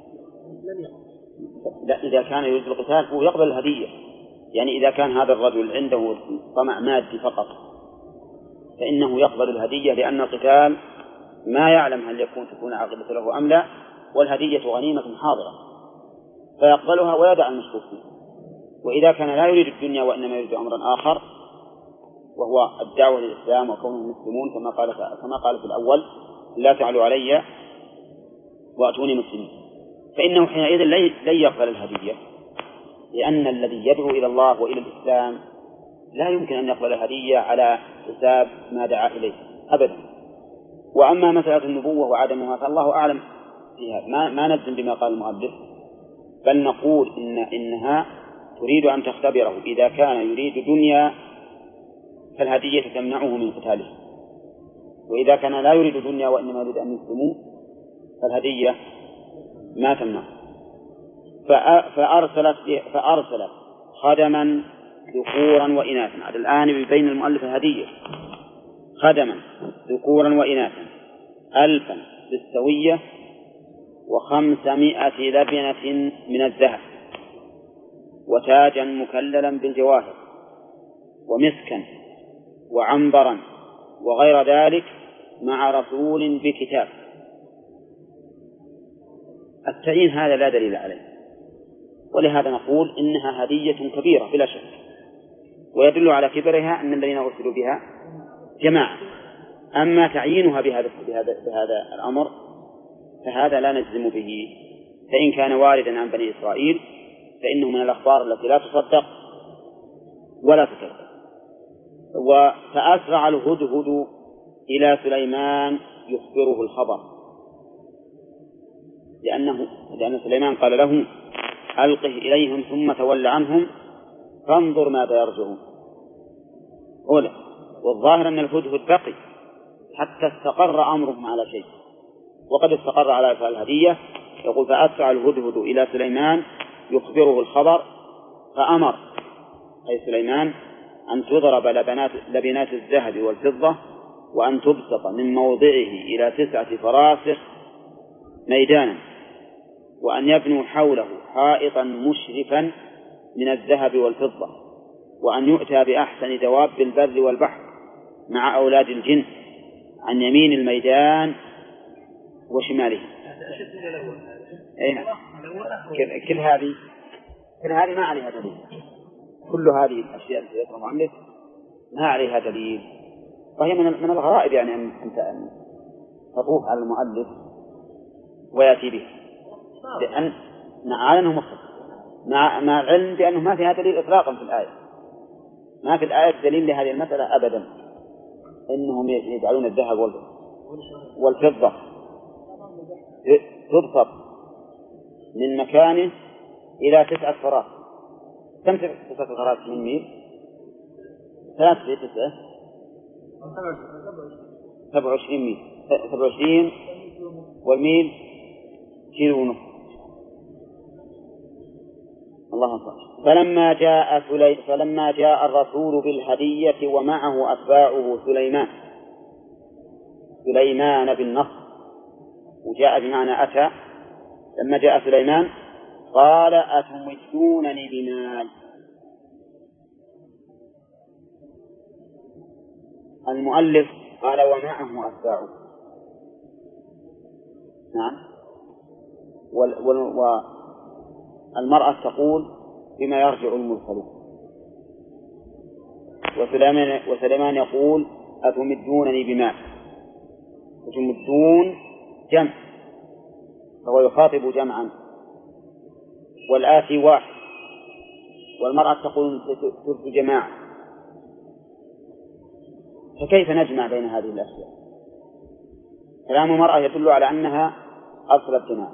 إذا كان يريد القتال هو يقبل الهدية. يعني إذا كان هذا الرجل عنده طمع مادي فقط فإنه يقبل الهدية، لأن القتال ما يعلم هل تكون عاقبة له أم لا، والهدية غنيمة حاضرة، فيقبلها ويدع المشكوك فيه. وإذا كان لا يريد الدنيا وإنما يريد أمرا آخر وهو الدعوة للإسلام وكونهم مسلمون كما قال في الأول لا تعلوا علي وأتوني مسلمين، فإنه حينئذ لن يقبل الهدية، لأن الذي يدعو إلى الله وإلى الإسلام لا يمكن أن يقبل الهدية على حساب ما دعا إليه أبدا. وأما مسألة النبوة وعدمها فالله أعلم فيها، ما نجزم بما قال المؤلف، بل نقول إنها تريد أن تختبره، إذا كان يريد دنيا فالهدية تمنعه من قتاله، وإذا كان لا يريد دنيا وإنما يريد أن يسلموا فالهدية ما تمنعه. فأرسلت خدما ذكورا وإناثا. على الآن يبين المؤلف الهدية خدما ذكورا وإناثا 1000 بالسوية 500 لبنة من الذهب، وتاجا مكللا بالجواهر، ومسكا وعنبرا وغير ذلك، مع رسول بكتاب. التعيين هذا لا دليل عليه، ولهذا نقول إنها هدية كبيرة بلا شك، ويدل على كبرها أن الذين أرسلوا بها جماعة. أما تعيينها بهذا الأمر فهذا لا نجزم به، فإن كان واردا عن بني إسرائيل فإنه من الأخبار التي لا تصدق ولا تكذب. فأسرع الهدهد إلى سليمان يخبره الخبر، لأن سليمان قال له ألقه إليهم ثم تول عنهم فانظر ماذا يرجعون. والظاهر أن الهدهد بقي حتى استقر أمرهم على شيء، وقد استقر على إرسال الهدية. يقول فأسرع الهدهد إلى سليمان يخبره الخبر، فأمر أي سليمان أن تضرب لبنات الذهب والفضة، وأن تبسط من موضعه إلى 9 فراسخ ميدانا، وأن يبنوا حوله حائطا مشرفا من الذهب والفضة، وأن يؤتى بأحسن دواب البر والبحر مع أولاد الجن عن يمين الميدان وشماله. كل هذه ما عليها دليل، كل هذه الأشياء التي يذكرها المؤلف ما عليها دليل، وهي من الغرائب يعني أن تطوف على المؤلف ويأتي به، لأن أنه مخطئ مع العلم بأنه ما فيها دليل إطلاقا في الآية، ما في الآية دليل لهذه المسألة أبدا، إنهم يجعلون الذهب والفضة تبسط من مكانه إلى 9 فراسخ. كم 9 فراسخ من ميل؟ 3 في 9 27 ميل، 27 والميل 1.5 كيلو. الله أكبر. فلما جاء الرسول بالهدية ومعه أتباعه سليمان بالنصر، وجاء بمعنى أتى. لما جاء سليمان قال أتمدونني بمال. المؤلف قال ومعه أتباعه، نعم، والمرأة تقول بما يرجع المرسلون، وسليمان يقول أتمدونني بمال. وتمدون جمع، فهو يخاطب جمعا، والآتي واحد، والمرأة تقول ترد جماعة، فكيف نجمع بين هذه الأشياء؟ كلام المرأة يدل على أنها أصل جماعة،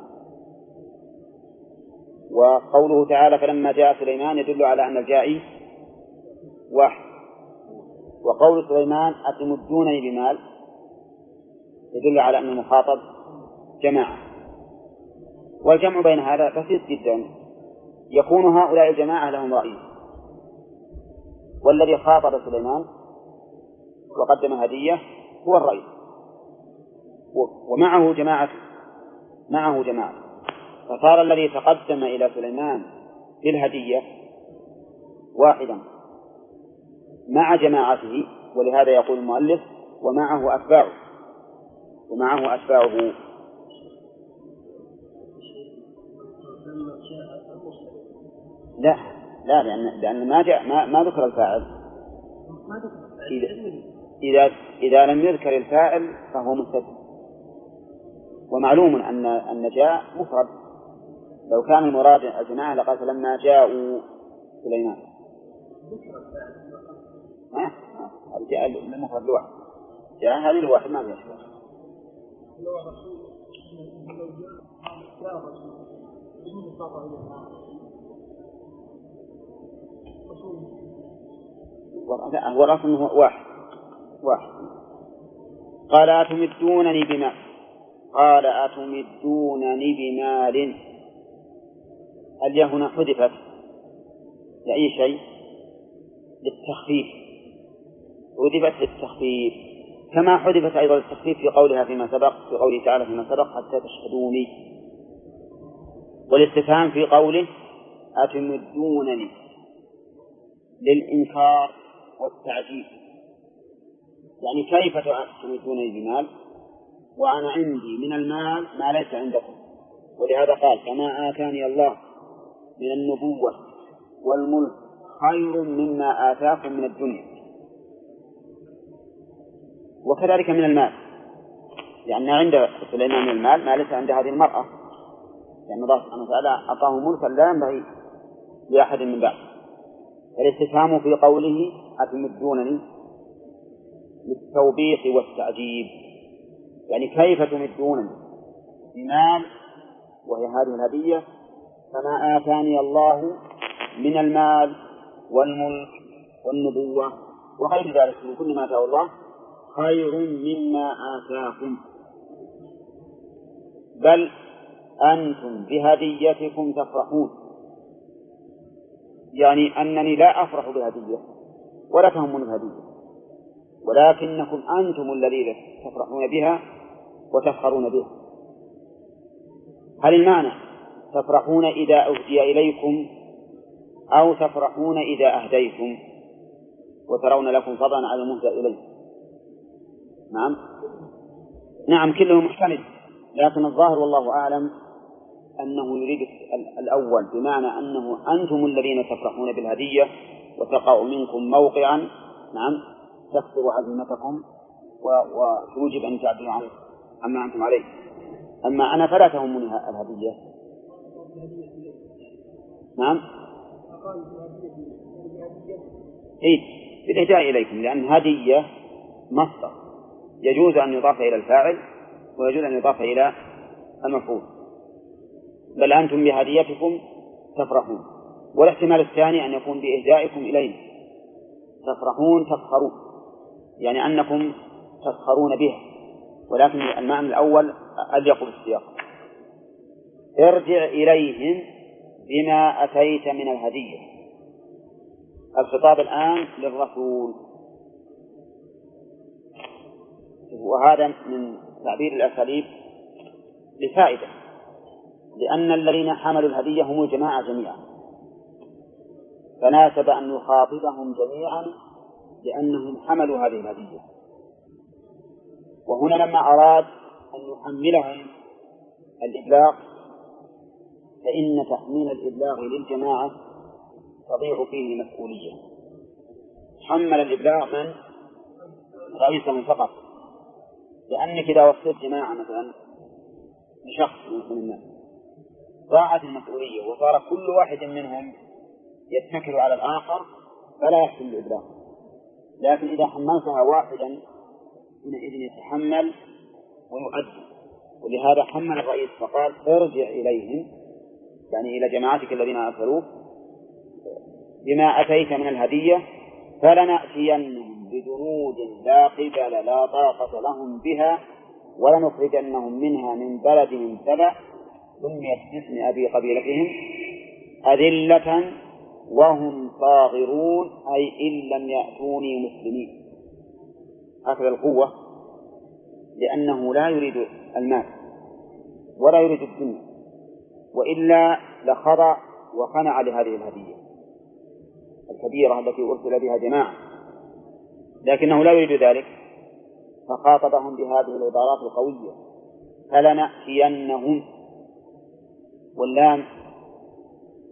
وقوله تعالى فلما جاء سليمان يدل على أن الجائي واحد، وقول سليمان أتمدونني بمال يدل على أن المخاطب جماعة. والجمع بين هذا بسيط جدا، يكون هؤلاء الجماعة لهم رأي، والذي خاطب سليمان وقدم هدية هو الرأي، ومعه جماعة، فصار الذي تقدم إلى سليمان بالهدية واحدا مع جماعته، ولهذا يقول المؤلف ومعه أتباعه. لا لأن ما ذكر الفاعل، إذا لم يذكر الفاعل فهو مستتر. ومعلوم أن جاء مفرد، لو كان المراد الجماعة لقال فلما جاءوا سليمان. جاء المفرد لوحد، جاء هذه الواحد ما فيها شيء. هو الأصل واحد. قال أتمدونني بمال. قال أتمدونني بمال. الياء هنا حذفت لأي شيء؟ للتخفيف، حذفت للتخفيف، كما حذفت أيضا للتخفيف في قولها فيما سبق، في قوله تعالى فيما سبق حتى تشهدوني. والاستفهام في قوله أتمدونني للإنكار والتعجيب، يعني كيف تمدونني بمال وأنا عندي من المال ما ليس عندكم. ولهذا قال كما آتاني الله من النبوة والملك خير مما آتاكم من الدنيا. وكذلك من المال، لأن عند سليمان من المال ما ليس عند هذه المرأة، لأن الله سبحانه وتعالى أعطاه ملكا لا ينبغي لأحد من بعد. فالاستفهام في قوله أتمدونني للتوبيخ والتعجيب، يعني كيف تمدونني بمال وهي هذه الهدية كما آتاني الله من المال والملك والنبوة وغير ذلك من كل ما آتاه الله خير مما آتاكم، بل أنتم بهديتكم تفرحون. يعني أنني لا أفرح بهدية ولا تهمني بهدية، ولكنكم أنتم الذين تفرحون بها وتفخرون بها. هل المعنى تفرحون إذا أهدي إليكم أو تفرحون إذا أهديتم وترون لكم فضلا على المهدى إليه؟ نعم كله محتمل، لكن الظاهر والله أعلم أنه يريد الأول، بمعنى أنه أنتم الذين تفرحون بالهدية وتقع منكم موقعا تكثر عزيمتكم وتوجب أن تعدلوا عما أنتم عليه. أما أنا فلا تهمني الهدية. بالإهداء إليكم، لأن هدية مصدر يجوز أن يضاف إلى الفاعل ويجوز أن يضاف إلى المفعول. بل أنتم بهديتكم تفرحون. والاحتمال الثاني أن يكون بإهدائكم إلينا تفرحون تفخرون، يعني أنكم تفخرون بها، ولكن المعنى الأول أليق بالسياق. ارجع إليهم بما أتيت من الهدية. الخطاب الآن للرسول، وهذا من تعبير الأساليب لفائدة، لأن الذين حملوا الهدية هم الجماعة جميعا، فناسب أن يخاطبهم جميعا لأنهم حملوا هذه الهدية. وهنا لما أراد أن يحملهم الإبلاغ، فإن تحميل الإبلاغ للجماعة تضيع فيه مسؤولية. حمل الإبلاغ من رئيسهم فقط، لأنك إذا وصلت جماعة مثلا لشخص من الناس ضاعت المسؤولية وصار كل واحد منهم يتكل على الآخر فلا يحصل الإبلاغ. لكن إذا حملتها واحدا حينئذ يتحمل ويؤدي. ولهذا حمل الرئيس فقال ارجع إليهم، يعني إلى جماعتك الذين أرسلوك بما أتيت من الهدية فلنأتينهم بجنود لا قبل لا طاقة لهم بها ولنخرجنهم منها من بلدهم سبع سميت باسم أبي قبيلتهم أذلة وهم صاغرون، أي إن لم يأتوني مسلمين. هكذا القوة، لأنه لا يريد المال ولا يريد الدنيا، وإلا لخضع وخنع لهذه الهدية الكبيرة التي أرسل بها جماعة، لكنه لا يريد ذلك، فخاطبهم بهذه العبارات القوية فلنأتينهم. واللام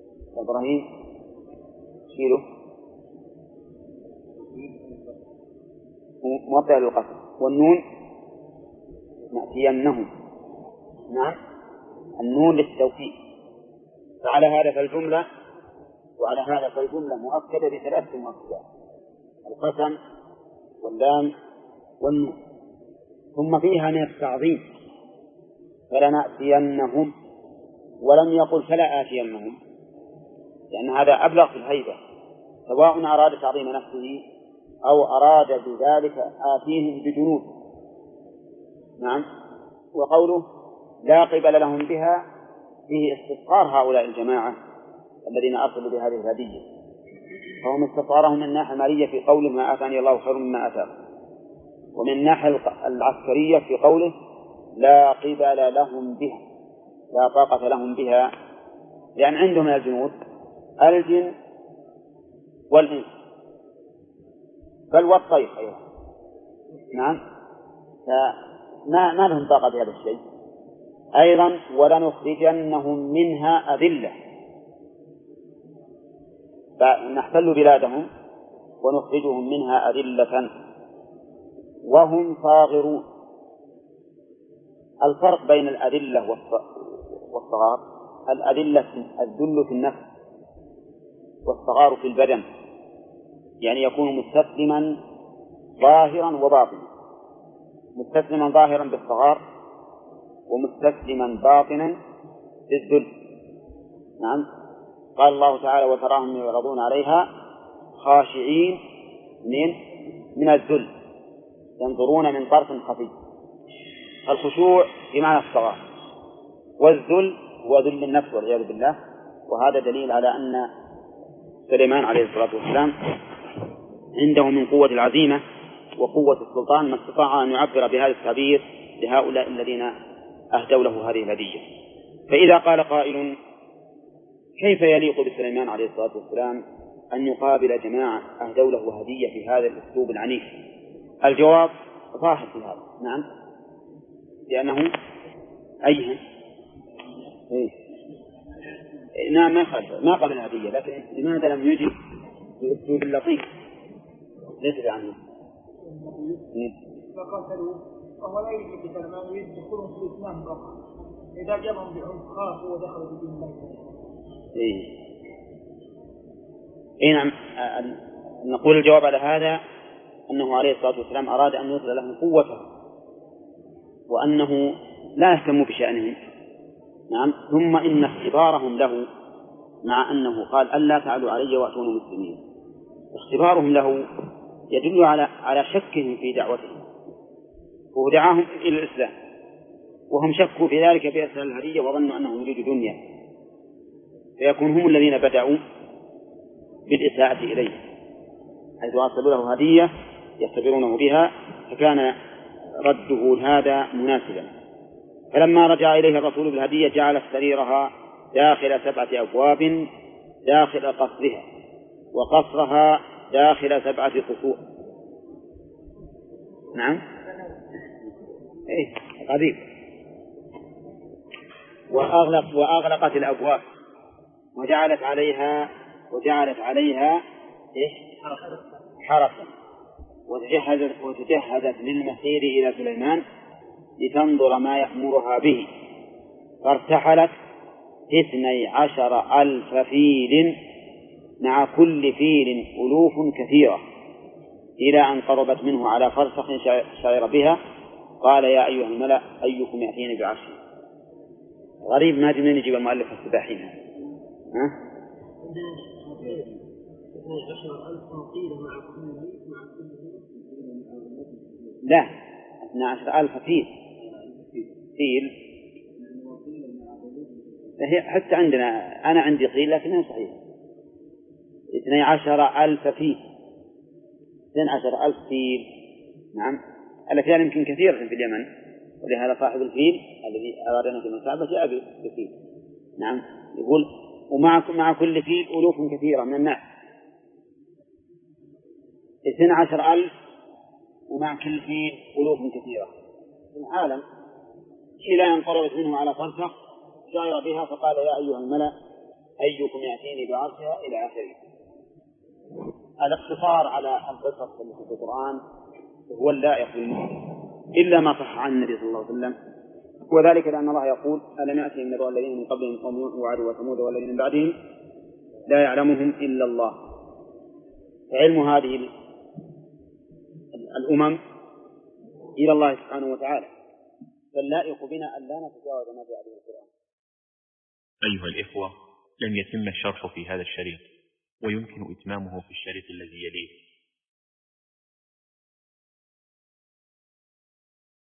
إبراهيم شيله موطئ للقسم، والنون نأتينهم. نعم، النون للتوكيد. فعلى هذا فالجملة مؤكدة بثلاث مؤكدات: القسم واللام والنون. ثم فيها من التعظيم: فلنأتينهم، ولم يقل فلا آتينهم، لأن هذا أبلغ في الهيبة، سواء أراد تعظيم نفسه أو أراد بذلك آتيهم بجنود. نعم. وقوله لا قبل لهم بها فيه استصغار هؤلاء الجماعة الذين أرسلوا بهذه الهدية، فهم استصغارهم من الناحية المالية في قوله ما آتاني الله خير مما آتاكم، ومن الناحية العسكرية في قوله لا قبل لهم بها، لا طاقة لهم بها، لأن عندهم من الجنود الجن والإنس بل والطير أيضا. نعم، فما لهم طاقة بهذا الشيء. أيضا ولنخرجنهم منها أذلة، فنحتل بلادهم ونخرجهم منها أذلة وهم صاغرون. الفرق بين الأذلة والصغار: الأذلة الذل في النفس، والصغار في البدن، يعني يكون مستسلما ظاهرا وباطنا، مستسلما ظاهرا بالصغار ومستسلما باطنا بالذل. نعم. قال الله تعالى وتراهم يعرضون عليها خاشعين من الذل ينظرون من طرف خفي. الخشوع بمعنى الصغار، والذل هو ذل النفس والعياذ بالله. وهذا دليل على أن سليمان عليه الصلاة والسلام عنده من قوة العزيمة وقوة السلطان ما استطاع أن يعبر بهذا التعبير لهؤلاء الذين أهدوا له هذه الهدية. فإذا قال قائل كيف يليق بسليمان عليه الصلاة والسلام أن يقابل جماعة أهدوا له هدية في هذا الأسلوب العنيف؟ الجواب ظاهر في هذا. نعم، لأنه أيها نعم ما قبل الهدية، لكن لماذا لم يجب بأسلوب لطيف ليس عنه؟ فقاتلوا وهو لا يريد بسلمان، يريد دخولهم في الإسلام فقط. إذا جابهم بعنف خافوا ودخلوا في دين الله. نعم. نقول الجواب على هذا أنه عليه الصلاة والسلام أراد أن يظهر لهم قوته وأنه لا يهتم بشأنهم. نعم. ثم إن اختبارهم له، مع أنه قال ألا تعلوا علي وأتوني مسلمين، اختبارهم له يدل على شكهم في دعوتهم، ودعاهم إلى الإسلام وهم شكوا في ذلك بإرسال الهدية وظنوا أنه يريد دنيا، فيكون هم الذين بدأوا بالإساءة إليه حيث أرسلوا له هدية يختبرونه بها، فكان رده هذا مناسبا. فلما رجع إليه الرسول بالهدية جعل سريرها داخل 7 أبواب داخل قصرها، وقصرها داخل 7 قصور. نعم، قريب. وأغلقت الأبواب وجعلت عليها حرسا، وتجهزت للمسير إلى سليمان لتنظر ما يأمرها به. فارتحلت 12,000 فيل مع كل فيل ألوف كثيرة، إلى أن قربت منه على فرسخ شعر بها. قال يا أيها الملأ أيكم يأتيني بعرشه. غريب ما جمعين يجيب المؤلف السباحين. لا، 12,000 فيل. حتى عندنا أنا عندي قيل لكنها صحيح 12,000 فيل، 12,000 فيل. نعم. الفيل يمكن كثيرة في اليمن، ولهذا صاحب الفيل الذي أراد أن يكون الكعبة جاء بفيل. نعم. يقول ومع كل فيل ألوف كثيرة من الناس. 12,000 ومع كل فيل ألوف كثيرة في العالم، إلى أن قربت منه على فرسخ شعر بها. فقال يا أيها الملأ أيكم يأتيني بعرشها إلى آخره. الاقتصار على القصص في القرآن هو اللائق بالمسلم، إلا ما صح عن النبي صلى الله عليه وسلم، وذلك لأن الله يقول: ألم يأتهم نبأ الذين من قبلهم قوم نوح وعاد وثمود والذين من بعدهم لا يعلمهم إلا الله. علم هذه الأمم إلى الله سبحانه وتعالى، فاللائق بنا أن لا نتجاوز ما جاء به القرآن. أيها الإخوة، لن يتم الشرح في هذا الشريط، ويمكن إتمامه في الشريط الذي يليه.